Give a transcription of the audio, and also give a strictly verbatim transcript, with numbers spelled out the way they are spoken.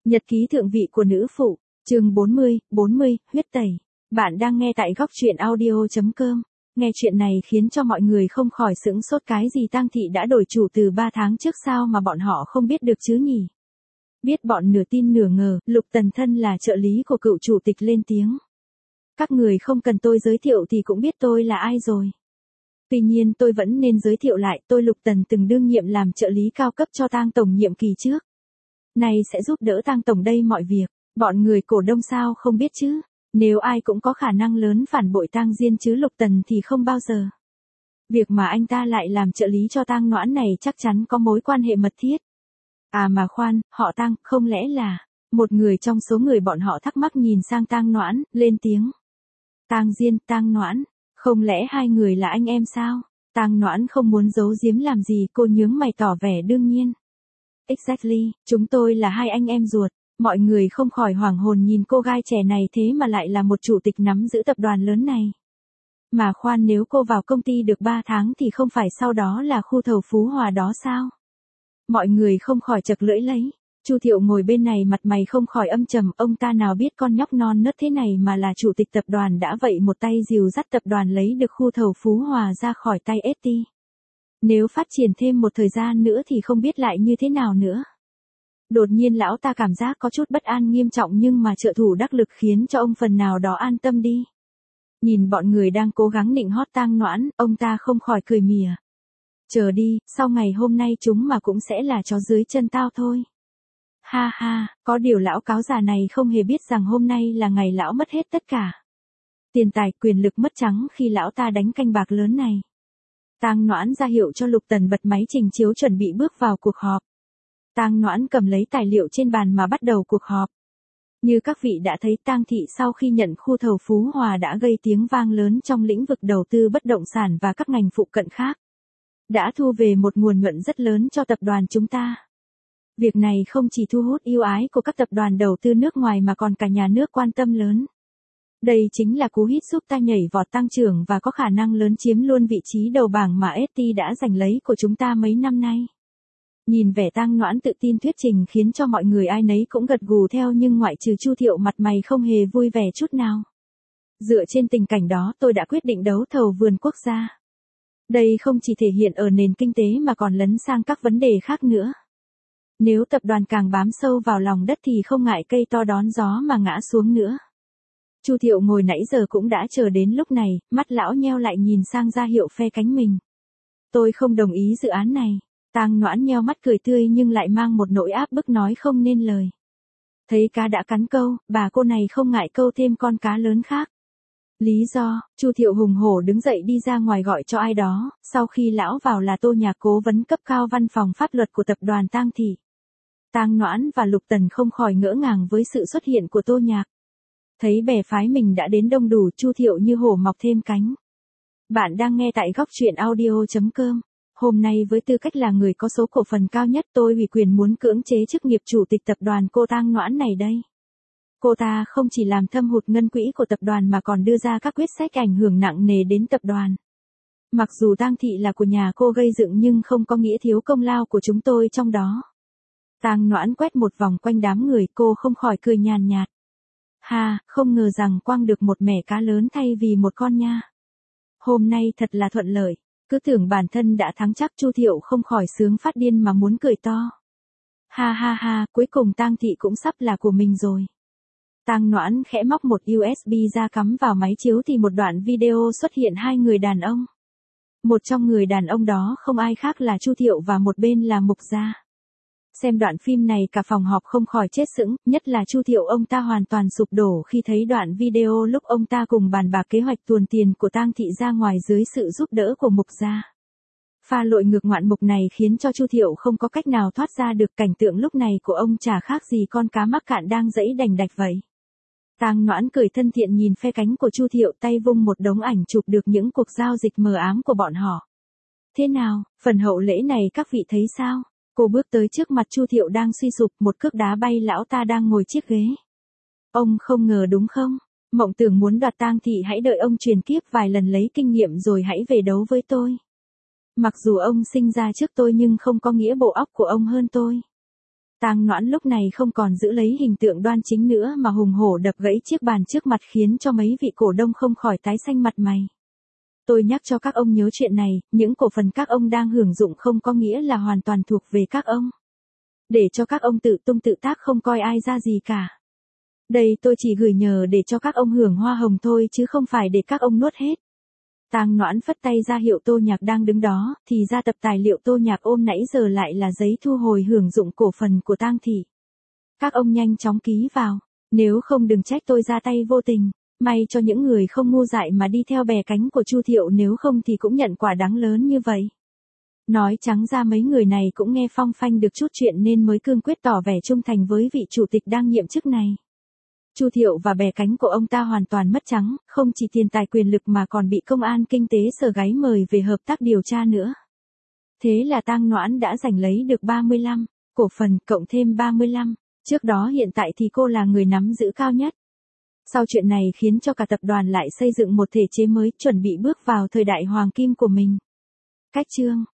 Nhật ký thượng vị của nữ phụ, chương bốn mươi, bốn mươi, huyết tẩy. Bạn đang nghe tại góc truyện audio chấm com. Nghe chuyện này khiến cho mọi người không khỏi sững sốt, cái gì Tang Thị đã đổi chủ từ ba tháng trước sao mà bọn họ không biết được chứ nhỉ? Biết bọn nửa tin nửa ngờ, Lục Tần thân là trợ lý của cựu chủ tịch lên tiếng. Các người không cần tôi giới thiệu thì cũng biết tôi là ai rồi. Tuy nhiên tôi vẫn nên giới thiệu lại, tôi Lục Tần từng đương nhiệm làm trợ lý cao cấp cho Tang Tổng nhiệm kỳ trước. Này sẽ giúp đỡ Tang Tổng đây mọi việc, bọn người cổ đông sao không biết chứ, nếu ai cũng có khả năng lớn phản bội Tang Diên chứ Lục Tần thì không bao giờ. Việc mà anh ta lại làm trợ lý cho Tang Noãn này chắc chắn có mối quan hệ mật thiết. À mà khoan, họ Tang, không lẽ là... Một người trong số người bọn họ thắc mắc nhìn sang Tang Noãn, lên tiếng. Tang Diên, Tang Noãn, không lẽ hai người là anh em sao? Tang Noãn không muốn giấu giếm làm gì, cô nhướng mày tỏ vẻ đương nhiên. Exactly, chúng tôi là hai anh em ruột. Mọi người không khỏi hoảng hồn nhìn cô gái trẻ này, thế mà lại là một chủ tịch nắm giữ tập đoàn lớn này. Mà khoan, nếu cô vào công ty được ba tháng thì không phải sau đó là khu thầu Phú Hòa đó sao? Mọi người không khỏi chật lưỡi lấy. Chu Thiệu ngồi bên này mặt mày không khỏi âm trầm, ông ta nào biết con nhóc non nớt thế này mà là chủ tịch tập đoàn đã vậy một tay dìu dắt tập đoàn lấy được khu thầu Phú Hòa ra khỏi tay ét tê. Nếu phát triển thêm một thời gian nữa thì không biết lại như thế nào nữa. Đột nhiên lão ta cảm giác có chút bất an nghiêm trọng, nhưng mà trợ thủ đắc lực khiến cho ông phần nào đó an tâm đi. Nhìn bọn người đang cố gắng nịnh hót Tang Noãn, ông ta không khỏi cười mỉa. Chờ đi, sau ngày hôm nay chúng mà cũng sẽ là chó dưới chân tao thôi. Ha ha, có điều lão cáo già này không hề biết rằng hôm nay là ngày lão mất hết tất cả. Tiền tài, quyền lực mất trắng khi lão ta đánh canh bạc lớn này. Tang Noãn ra hiệu cho Lục Tần bật máy trình chiếu chuẩn bị bước vào cuộc họp. Tang Noãn cầm lấy tài liệu trên bàn mà bắt đầu cuộc họp. Như các vị đã thấy, Tang Thị sau khi nhận khu thầu Phú Hòa đã gây tiếng vang lớn trong lĩnh vực đầu tư bất động sản và các ngành phụ cận khác. Đã thu về một nguồn nhuận rất lớn cho tập đoàn chúng ta. Việc này không chỉ thu hút yêu ái của các tập đoàn đầu tư nước ngoài mà còn cả nhà nước quan tâm lớn. Đây chính là cú hích giúp ta nhảy vọt tăng trưởng và có khả năng lớn chiếm luôn vị trí đầu bảng mà ét tê đã giành lấy của chúng ta mấy năm nay. Nhìn vẻ Tang Noãn tự tin thuyết trình khiến cho mọi người ai nấy cũng gật gù theo, nhưng ngoại trừ Chu Thiệu mặt mày không hề vui vẻ chút nào. Dựa trên tình cảnh đó, tôi đã quyết định đấu thầu vườn quốc gia. Đây không chỉ thể hiện ở nền kinh tế mà còn lấn sang các vấn đề khác nữa. Nếu tập đoàn càng bám sâu vào lòng đất thì không ngại cây to đón gió mà ngã xuống nữa. Chu Thiệu ngồi nãy giờ cũng đã chờ đến lúc này, mắt lão nheo lại nhìn sang ra hiệu phe cánh mình. Tôi không đồng ý dự án này. Tang Noãn nheo mắt cười tươi nhưng lại mang một nỗi áp bức nói không nên lời. Thấy cá đã cắn câu, bà cô này không ngại câu thêm con cá lớn khác. Lý do, Chu Thiệu hùng hổ đứng dậy đi ra ngoài gọi cho ai đó, sau khi lão vào là Tô Nhạc, cố vấn cấp cao văn phòng pháp luật của tập đoàn Tang Thị. Tang Noãn và Lục Tần không khỏi ngỡ ngàng với sự xuất hiện của Tô Nhạc. Thấy bè phái mình đã đến đông đủ, Chu Thiệu như hổ mọc thêm cánh. Bạn đang nghe tại góc truyện audio chấm com. Hôm nay với tư cách là người có số cổ phần cao nhất, tôi ủy quyền muốn cưỡng chế chức nghiệp chủ tịch tập đoàn cô Tang Noãn này đây. Cô ta không chỉ làm thâm hụt ngân quỹ của tập đoàn mà còn đưa ra các quyết sách ảnh hưởng nặng nề đến tập đoàn. Mặc dù Tang Thị là của nhà cô gây dựng nhưng không có nghĩa thiếu công lao của chúng tôi trong đó. Tang Noãn quét một vòng quanh đám người, cô không khỏi cười nhàn nhạt. Ha, không ngờ rằng quăng được một mẻ cá lớn thay vì một con nha. Hôm nay thật là thuận lợi. Cứ tưởng bản thân đã thắng chắc, Chu Thiệu không khỏi sướng phát điên mà muốn cười to. Ha ha ha, cuối cùng Tang Thị cũng sắp là của mình rồi. Tang Noãn khẽ móc một u ét bê ra cắm vào máy chiếu thì một đoạn video xuất hiện hai người đàn ông. Một trong người đàn ông đó không ai khác là Chu Thiệu và một bên là Mục Gia. Xem đoạn phim này cả phòng họp không khỏi chết sững, nhất là Chu Thiệu, ông ta hoàn toàn sụp đổ khi thấy đoạn video lúc ông ta cùng bàn bạc kế hoạch tuồn tiền của Tang Thị ra ngoài dưới sự giúp đỡ của Mục Gia. Pha lội ngược ngoạn mục này khiến cho Chu Thiệu không có cách nào thoát ra được, cảnh tượng lúc này của ông chả khác gì con cá mắc cạn đang giãy đành đạch vậy. Tang Noãn cười thân thiện nhìn phe cánh của Chu Thiệu, tay vung một đống ảnh chụp được những cuộc giao dịch mờ ám của bọn họ. Thế nào, phần hậu lễ này các vị thấy sao? Cô bước tới trước mặt Chu Thiệu đang suy sụp, một cước đá bay lão ta đang ngồi chiếc ghế. Ông không ngờ đúng không? Mộng tưởng muốn đoạt Tang Thị, hãy đợi ông truyền kiếp vài lần lấy kinh nghiệm rồi hãy về đấu với tôi. Mặc dù ông sinh ra trước tôi nhưng không có nghĩa bộ óc của ông hơn tôi. Tang Noãn lúc này không còn giữ lấy hình tượng đoan chính nữa mà hùng hổ đập gãy chiếc bàn trước mặt khiến cho mấy vị cổ đông không khỏi tái xanh mặt mày. Tôi nhắc cho các ông nhớ chuyện này, những cổ phần các ông đang hưởng dụng không có nghĩa là hoàn toàn thuộc về các ông. Để cho các ông tự tung tự tác không coi ai ra gì cả. Đây tôi chỉ gửi nhờ để cho các ông hưởng hoa hồng thôi chứ không phải để các ông nuốt hết. Tang Noãn phất tay ra hiệu Tô Nhạc đang đứng đó, thì ra tập tài liệu Tô Nhạc ôm nãy giờ lại là giấy thu hồi hưởng dụng cổ phần của Tang thị. Các ông nhanh chóng ký vào, nếu không đừng trách tôi ra tay vô tình, may cho những người không ngu dại mà đi theo bè cánh của Chu Thiệu, nếu không thì cũng nhận quả đắng lớn như vậy. Nói trắng ra mấy người này cũng nghe phong phanh được chút chuyện nên mới cương quyết tỏ vẻ trung thành với vị chủ tịch đang nhiệm chức này. Chu Thiệu và bè cánh của ông ta hoàn toàn mất trắng, không chỉ tiền tài quyền lực mà còn bị công an kinh tế Sở Gáy mời về hợp tác điều tra nữa. Thế là Tang Noãn đã giành lấy được ba mươi lăm cổ phần cộng thêm ba mươi lăm, trước đó hiện tại thì cô là người nắm giữ cao nhất. Sau chuyện này khiến cho cả tập đoàn lại xây dựng một thể chế mới chuẩn bị bước vào thời đại hoàng kim của mình. Cách chương